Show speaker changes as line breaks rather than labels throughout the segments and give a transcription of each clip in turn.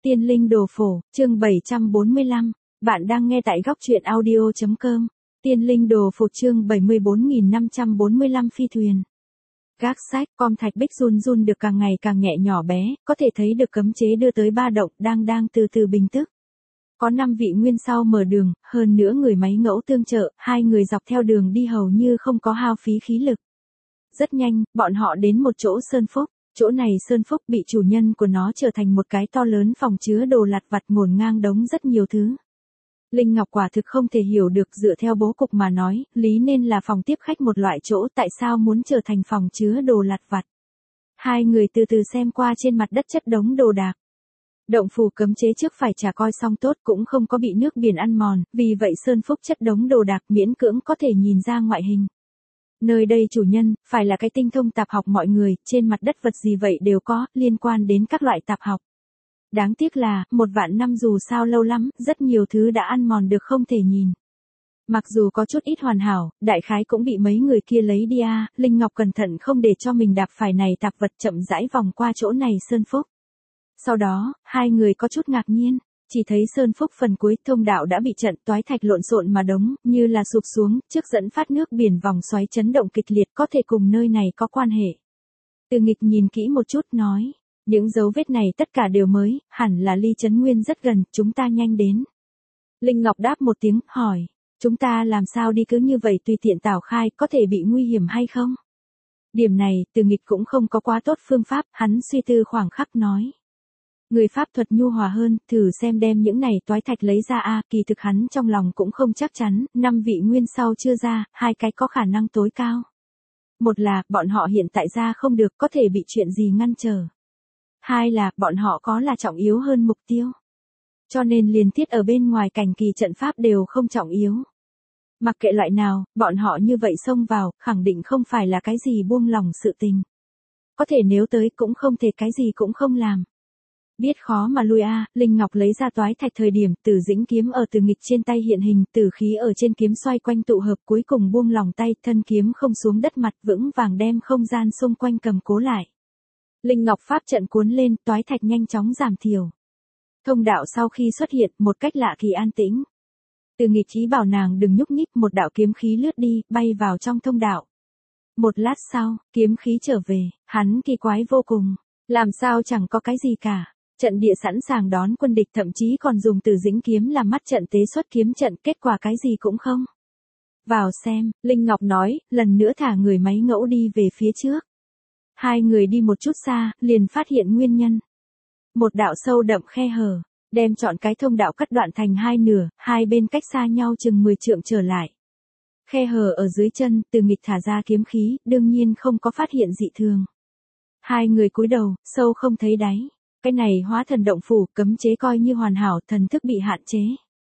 Tiên linh đồ phổ, chương 745, bạn đang nghe tại góc truyện audio.com. Tiên linh đồ phổ chương 74.545 phi thuyền. Gác sách, com thạch bích run run được càng ngày càng nhẹ nhỏ bé, có thể thấy được cấm chế đưa tới ba động đang từ từ bình tức. Có 5 vị nguyên sau mở đường, hơn nữa người máy ngẫu tương trợ, hai người dọc theo đường đi hầu như không có hao phí khí lực. Rất nhanh, bọn họ đến một chỗ sơn phúc. Chỗ này sơn phúc bị chủ nhân của nó trở thành một cái to lớn phòng chứa đồ lặt vặt ngổn ngang đống rất nhiều thứ. Linh Ngọc quả thực không thể hiểu được, dựa theo bố cục mà nói, lý nên là phòng tiếp khách một loại chỗ, tại sao muốn trở thành phòng chứa đồ lặt vặt. Hai người từ từ xem qua trên mặt đất chất đống đồ đạc. Động phủ cấm chế trước phải trả coi xong tốt, cũng không có bị nước biển ăn mòn, vì vậy sơn phúc chất đống đồ đạc miễn cưỡng có thể nhìn ra ngoại hình. Nơi đây chủ nhân, phải là cái tinh thông tạp học mọi người, trên mặt đất vật gì vậy đều có, liên quan đến các loại tạp học. Đáng tiếc là, 1.000 năm dù sao lâu lắm, rất nhiều thứ đã ăn mòn được không thể nhìn. Mặc dù có chút ít hoàn hảo, đại khái cũng bị mấy người kia lấy đi à, Linh Ngọc cẩn thận không để cho mình đạp phải này tạp vật, chậm rãi vòng qua chỗ này sơn phúc. Sau đó, hai người có chút ngạc nhiên. Chỉ thấy sơn phúc phần cuối thông đạo đã bị trận toái thạch lộn xộn mà đống, như là sụp xuống, trước dẫn phát nước biển vòng xoáy chấn động kịch liệt, có thể cùng nơi này có quan hệ. Từ Nghịch nhìn kỹ một chút nói, những dấu vết này tất cả đều mới, hẳn là ly trấn nguyên rất gần, chúng ta nhanh đến. Linh Ngọc đáp một tiếng, hỏi, chúng ta làm sao đi cứ như vậy tùy tiện tảo khai, có thể bị nguy hiểm hay không? Điểm này, Từ Nghịch cũng không có quá tốt phương pháp, hắn suy tư khoảng khắc nói. Người pháp thuật nhu hòa hơn, thử xem đem những này toái thạch lấy ra a, kỳ thực hắn trong lòng cũng không chắc chắn, 5 vị nguyên sau chưa ra, 2 cái có khả năng tối cao. Một là, bọn họ hiện tại ra không được, có thể bị chuyện gì ngăn trở. 2 là, bọn họ có là trọng yếu hơn mục tiêu. Cho nên liền thiết ở bên ngoài cảnh kỳ trận pháp đều không trọng yếu. Mặc kệ loại nào, bọn họ như vậy xông vào, khẳng định không phải là cái gì buông lỏng sự tình. Có thể nếu tới cũng không thể cái gì cũng không làm. Biết khó mà lui a, Linh Ngọc lấy ra toái thạch thời điểm, Tử Dĩnh kiếm ở Từ Nghịch trên tay hiện hình, tử khí ở trên kiếm xoay quanh tụ hợp, cuối cùng buông lòng tay, thân kiếm không xuống đất mặt, vững vàng đem không gian xung quanh cầm cố lại. Linh Ngọc pháp trận cuốn lên, toái thạch nhanh chóng giảm thiểu. Thông đạo sau khi xuất hiện, một cách lạ kỳ an tĩnh. Từ Nghịch ý bảo nàng đừng nhúc nhích, một đạo kiếm khí lướt đi, bay vào trong thông đạo. Một lát sau, kiếm khí trở về, hắn kỳ quái vô cùng, làm sao chẳng có cái gì cả. Trận địa sẵn sàng đón quân địch, thậm chí còn dùng Tử Dĩnh kiếm làm mắt trận tế xuất kiếm trận, kết quả cái gì cũng không. Vào xem, Linh Ngọc nói, lần nữa thả người máy ngẫu đi về phía trước. Hai người đi một chút xa, liền phát hiện nguyên nhân. Một đạo sâu đậm khe hở, đem chọn cái thông đạo cắt đoạn thành hai nửa, hai bên cách xa nhau chừng 10 trượng trở lại. Khe hở ở dưới chân, Từ Nghịch thả ra kiếm khí, đương nhiên không có phát hiện dị thường. Hai người cúi đầu, sâu không thấy đáy. Cái này hóa thần động phủ, cấm chế coi như hoàn hảo, thần thức bị hạn chế.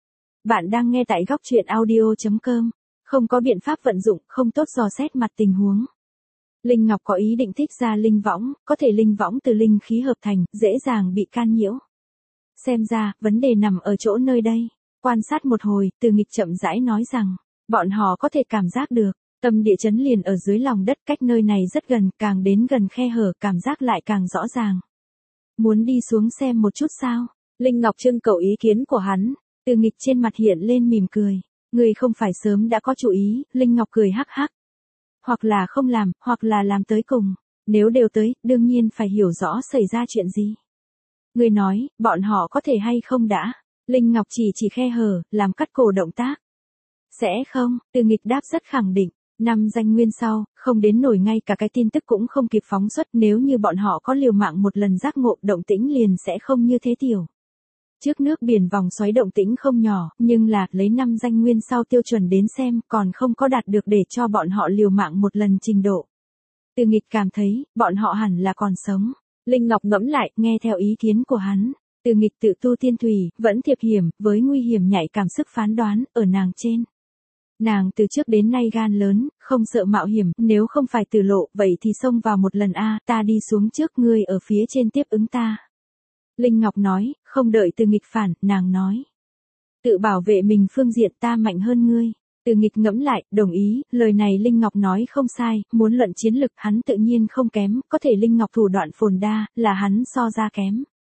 Bạn đang nghe tại góc truyện audio.com, không có biện pháp vận dụng, không tốt dò xét mặt tình huống. Linh Ngọc có ý định thích ra linh võng, có thể linh võng từ linh khí hợp thành, dễ dàng bị can nhiễu. Xem ra, vấn đề nằm ở chỗ nơi đây. Quan sát một hồi, Từ Nghịch chậm rãi nói rằng, bọn họ có thể cảm giác được, tâm địa chấn liền ở dưới lòng đất, cách nơi này rất gần, càng đến gần khe hở, cảm giác lại càng rõ ràng. Muốn đi xuống xem một chút sao? Linh Ngọc trưng cầu ý kiến của hắn. Từ Nghịch trên mặt hiện lên mỉm cười. Người không phải sớm đã có chủ ý, Linh Ngọc cười hắc hắc. Hoặc là không làm, hoặc là làm tới cùng. Nếu đều tới, đương nhiên phải hiểu rõ xảy ra chuyện gì. Người nói, bọn họ có thể hay không đã? Linh Ngọc chỉ khe hở, làm cắt cổ động tác. Sẽ không, Từ Nghịch đáp rất khẳng định. 5 danh nguyên sau, không đến nổi ngay cả cái tin tức cũng không kịp phóng xuất, nếu như bọn họ có liều mạng một lần giác ngộ, động tĩnh liền sẽ không như thế tiểu. Trước nước biển vòng xoáy động tĩnh không nhỏ, nhưng là, lấy 5 danh nguyên sau tiêu chuẩn đến xem, còn không có đạt được để cho bọn họ liều mạng một lần trình độ. Từ Nghịch cảm thấy, bọn họ hẳn là còn sống. Linh Ngọc ngẫm lại, nghe theo ý kiến của hắn. Từ Nghịch tự tu tiên thủy, vẫn thiệp hiểm, với nguy hiểm nhạy cảm, sức phán đoán, ở nàng trên. Nàng từ trước đến nay gan lớn, không sợ mạo hiểm, nếu không phải tử lộ, vậy thì xông vào một lần a, ta đi xuống trước, ngươi ở phía trên tiếp ứng ta. Linh Ngọc nói, không đợi Từ Nghịch phản, nàng nói. Tự bảo vệ mình phương diện, ta mạnh hơn ngươi. Từ Nghịch ngẫm lại, đồng ý, lời này Linh Ngọc nói không sai, muốn luận chiến lực hắn tự nhiên không kém, có thể Linh Ngọc thủ đoạn phồn đa, là hắn so ra kém.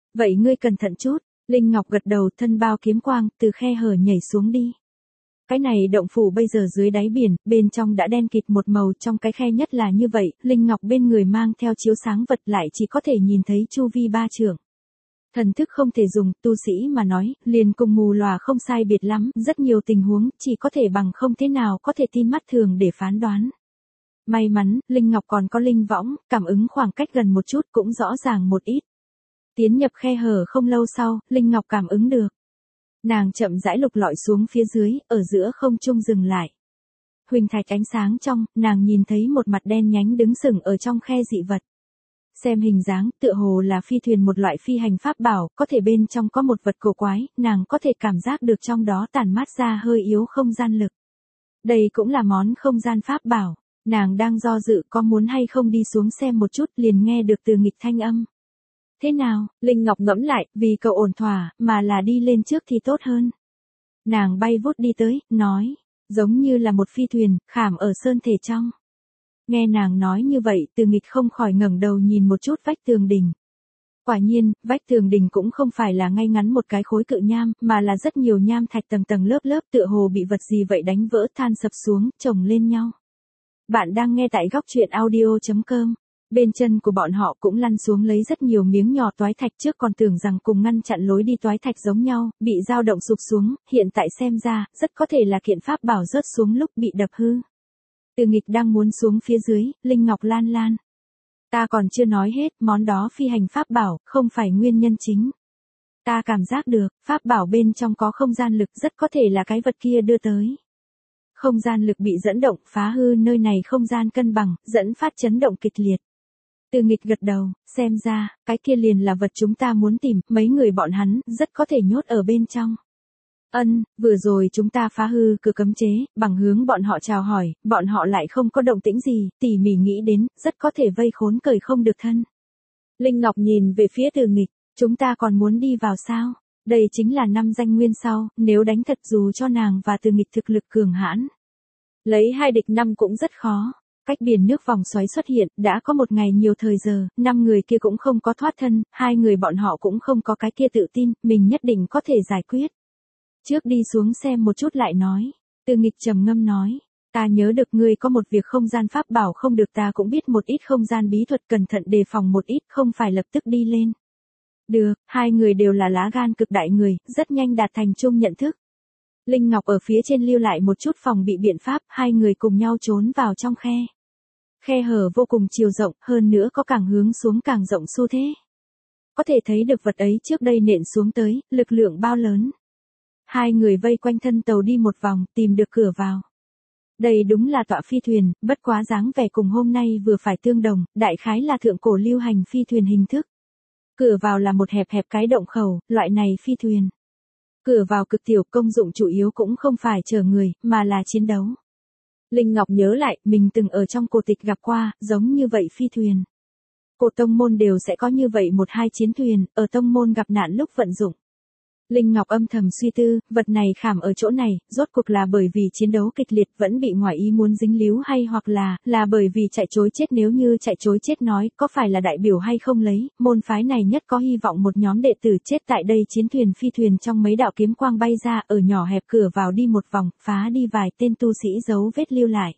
Vậy ngươi cẩn thận chút. Linh Ngọc gật đầu, thân bao kiếm quang, từ khe hở nhảy xuống đi. Cái này động phủ bây giờ dưới đáy biển, bên trong đã đen kịt một màu, trong cái khe nhất là như vậy, Linh Ngọc bên người mang theo chiếu sáng vật lại chỉ có thể nhìn thấy chu vi 3 trượng. Thần thức không thể dùng, tu sĩ mà nói, liền cùng mù lòa không sai biệt lắm, rất nhiều tình huống, chỉ có thể bằng không thế nào có thể tin mắt thường để phán đoán. May mắn, Linh Ngọc còn có linh võng, cảm ứng khoảng cách gần một chút cũng rõ ràng một ít. Tiến nhập khe hở không lâu sau, Linh Ngọc cảm ứng được. Nàng chậm rãi lục lọi xuống phía dưới, ở giữa không trung dừng lại. Huỳnh thạch ánh sáng trong, nàng nhìn thấy một mặt đen nhánh đứng sừng ở trong khe dị vật. Xem hình dáng, tựa hồ là phi thuyền, một loại phi hành pháp bảo, có thể bên trong có một vật cổ quái, nàng có thể cảm giác được trong đó tản mát ra hơi yếu không gian lực. Đây cũng là món không gian pháp bảo, nàng đang do dự có muốn hay không đi xuống xem một chút, liền nghe được Từ Nghịch thanh âm. Thế nào, Linh Ngọc ngẫm lại, vì cầu ổn thỏa, mà là đi lên trước thì tốt hơn. Nàng bay vút đi tới, nói, giống như là một phi thuyền, khảm ở sơn thể trong. Nghe nàng nói như vậy, Từ Nghịch không khỏi ngẩng đầu nhìn một chút vách tường đỉnh. Quả nhiên, vách tường đỉnh cũng không phải là ngay ngắn một cái khối cự nham, mà là rất nhiều nham thạch tầng tầng lớp lớp, tựa hồ bị vật gì vậy đánh vỡ than sập xuống, chồng lên nhau. Bạn đang nghe tại góc truyện audio.com. Bên chân của bọn họ cũng lăn xuống lấy rất nhiều miếng nhỏ toái thạch, trước còn tưởng rằng cùng ngăn chặn lối đi toái thạch giống nhau, bị dao động sụp xuống, hiện tại xem ra, rất có thể là kiện pháp bảo rớt xuống lúc bị đập hư. Từ Nghịch đang muốn xuống phía dưới, Linh Ngọc lan lan. Ta còn chưa nói hết, món đó phi hành pháp bảo, không phải nguyên nhân chính. Ta cảm giác được, pháp bảo bên trong có không gian lực, rất có thể là cái vật kia đưa tới. Không gian lực bị dẫn động, phá hư nơi này không gian cân bằng, dẫn phát chấn động kịch liệt. Từ Nghịch gật đầu, xem ra, cái kia liền là vật chúng ta muốn tìm, mấy người bọn hắn, rất có thể nhốt ở bên trong. Vừa rồi chúng ta phá hư cửa cấm chế, bằng hướng bọn họ chào hỏi, bọn họ lại không có động tĩnh gì, tỉ mỉ nghĩ đến, rất có thể vây khốn cởi không được thân. Linh Ngọc nhìn về phía Từ Nghịch, chúng ta còn muốn đi vào sao? Đây chính là 5 danh nguyên sau, nếu đánh thật dù cho nàng và Từ Nghịch thực lực cường hãn. Lấy 2 địch 5 cũng rất khó. Cách biển nước vòng xoáy xuất hiện, đã có một ngày nhiều thời giờ, 5 người kia cũng không có thoát thân, 2 người bọn họ cũng không có cái kia tự tin, mình nhất định có thể giải quyết. Trước đi xuống xem một chút lại nói. Từ Nghịch trầm ngâm nói, ta nhớ được ngươi có một việc không gian pháp bảo không được, ta cũng biết một ít không gian bí thuật, cẩn thận đề phòng một ít, không phải lập tức đi lên. Được, 2 người đều là lá gan cực đại người, rất nhanh đạt thành chung nhận thức. Linh Ngọc ở phía trên lưu lại một chút phòng bị biện pháp, 2 người cùng nhau trốn vào trong khe. Khe hở vô cùng chiều rộng, hơn nữa có càng hướng xuống càng rộng xu thế. Có thể thấy được vật ấy trước đây nện xuống tới, lực lượng bao lớn. 2 người vây quanh thân tàu đi một vòng, tìm được cửa vào. Đây đúng là tọa phi thuyền, bất quá dáng vẻ cùng hôm nay vừa phải tương đồng, đại khái là thượng cổ lưu hành phi thuyền hình thức. Cửa vào là một hẹp hẹp cái động khẩu, loại này phi thuyền. Cửa vào cực tiểu, công dụng chủ yếu cũng không phải chở người, mà là chiến đấu. Linh Ngọc nhớ lại, mình từng ở trong cổ tịch gặp qua, giống như vậy phi thuyền. Cổ tông môn đều sẽ có như vậy 1-2 chiến thuyền, ở tông môn gặp nạn lúc vận dụng. Linh Ngọc âm thầm suy tư, vật này khảm ở chỗ này, rốt cuộc là bởi vì chiến đấu kịch liệt vẫn bị ngoài ý muốn dính líu, hay hoặc là bởi vì chạy trối chết, nếu như chạy trối chết nói, có phải là đại biểu hay không lấy, môn phái này nhất có hy vọng một nhóm đệ tử chết tại đây chiến thuyền phi thuyền trong mấy đạo kiếm quang bay ra, ở nhỏ hẹp cửa vào đi một vòng, phá đi vài tên tu sĩ dấu vết lưu lại.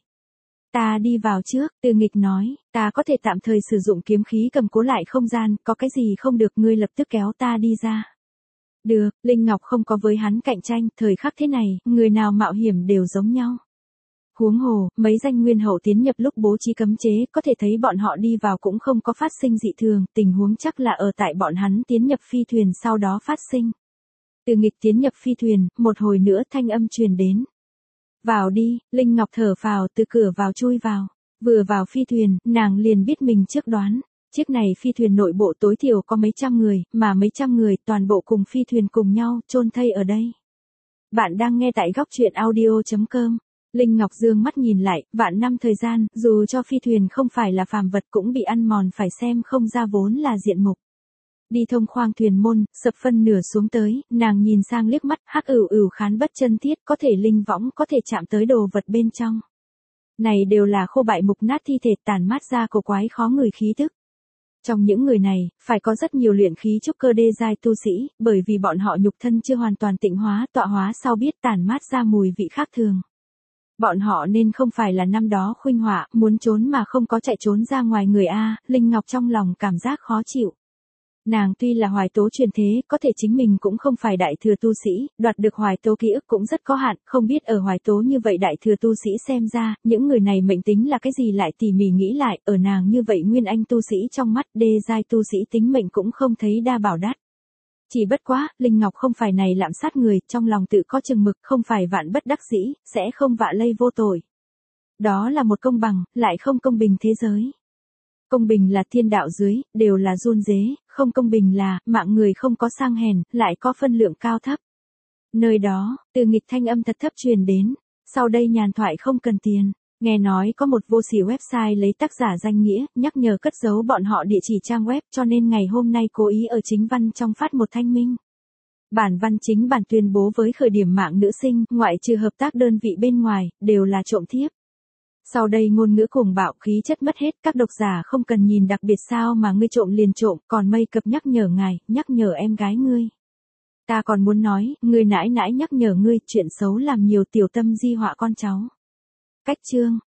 Ta đi vào trước, Từ Nghịch nói, ta có thể tạm thời sử dụng kiếm khí cầm cố lại không gian, có cái gì không được ngươi lập tức kéo ta đi ra. Được, Linh Ngọc không có với hắn cạnh tranh, thời khắc thế này, người nào mạo hiểm đều giống nhau. Huống hồ, mấy danh nguyên hậu tiến nhập lúc bố trí cấm chế, có thể thấy bọn họ đi vào cũng không có phát sinh dị thường, tình huống chắc là ở tại bọn hắn tiến nhập phi thuyền sau đó phát sinh. Từ Nghịch tiến nhập phi thuyền, một hồi nữa thanh âm truyền đến. Vào đi, Linh Ngọc thở phào, từ cửa vào chui vào. Vừa vào phi thuyền, nàng liền biết mình trước đoán. Chiếc này phi thuyền nội bộ tối thiểu có mấy trăm người, mà mấy trăm người toàn bộ cùng phi thuyền cùng nhau, chôn thây ở đây. Bạn đang nghe tại góc truyện audio.com. Linh Ngọc dương mắt nhìn lại, vạn năm thời gian, dù cho phi thuyền không phải là phàm vật cũng bị ăn mòn phải xem không ra vốn là diện mục. Đi thông khoang thuyền môn, sập phân nửa xuống tới, nàng nhìn sang liếc mắt, hắc khán bất chân thiết, có thể linh võng có thể chạm tới đồ vật bên trong. Này đều là khô bại mục nát thi thể tàn mát ra cổ quái khó ngửi khí tức. Trong những người này, phải có rất nhiều luyện khí trúc cơ đê giai tu sĩ, bởi vì bọn họ nhục thân chưa hoàn toàn tịnh hóa, tọa hóa sau biết tản mát ra mùi vị khác thường. Bọn họ nên không phải là năm đó khuynh họa, muốn trốn mà không có chạy trốn ra ngoài người a. Linh Ngọc trong lòng cảm giác khó chịu. Nàng tuy là hoài tố truyền thế, có thể chính mình cũng không phải đại thừa tu sĩ, đoạt được hoài tố ký ức cũng rất có hạn, không biết ở hoài tố như vậy đại thừa tu sĩ xem ra, những người này mệnh tính là cái gì lại tỉ mỉ nghĩ lại, ở nàng như vậy nguyên anh tu sĩ trong mắt đê giai tu sĩ tính mệnh cũng không thấy đa bảo đắt. Chỉ bất quá, Linh Ngọc không phải này lạm sát người, trong lòng tự có chừng mực, không phải vạn bất đắc dĩ, sẽ không vạ lây vô tội. Đó là một công bằng, lại không công bình thế giới. Công bình là thiên đạo dưới, đều là run rế, không công bình là, mạng người không có sang hèn, lại có phân lượng cao thấp. Nơi đó, từ nghịch thanh âm thật thấp truyền đến, sau đây nhàn thoại không cần tiền. Nghe nói có một vô sỉ website lấy tác giả danh nghĩa, nhắc nhở cất giấu bọn họ địa chỉ trang web cho nên ngày hôm nay cố ý ở chính văn trong phát một thanh minh. Bản văn chính bản tuyên bố với khởi điểm mạng nữ sinh, ngoại trừ hợp tác đơn vị bên ngoài, đều là trộm thiếp. Sau đây ngôn ngữ cuồng bạo khí chất mất hết, các độc giả không cần nhìn đặc biệt sao mà ngươi trộm liền trộm, còn mây cập nhắc nhở ngài, nhắc nhở em gái ngươi. Ta còn muốn nói, ngươi nãi nãi nhắc nhở ngươi, chuyện xấu làm nhiều tiểu tâm di họa con cháu. Cách chương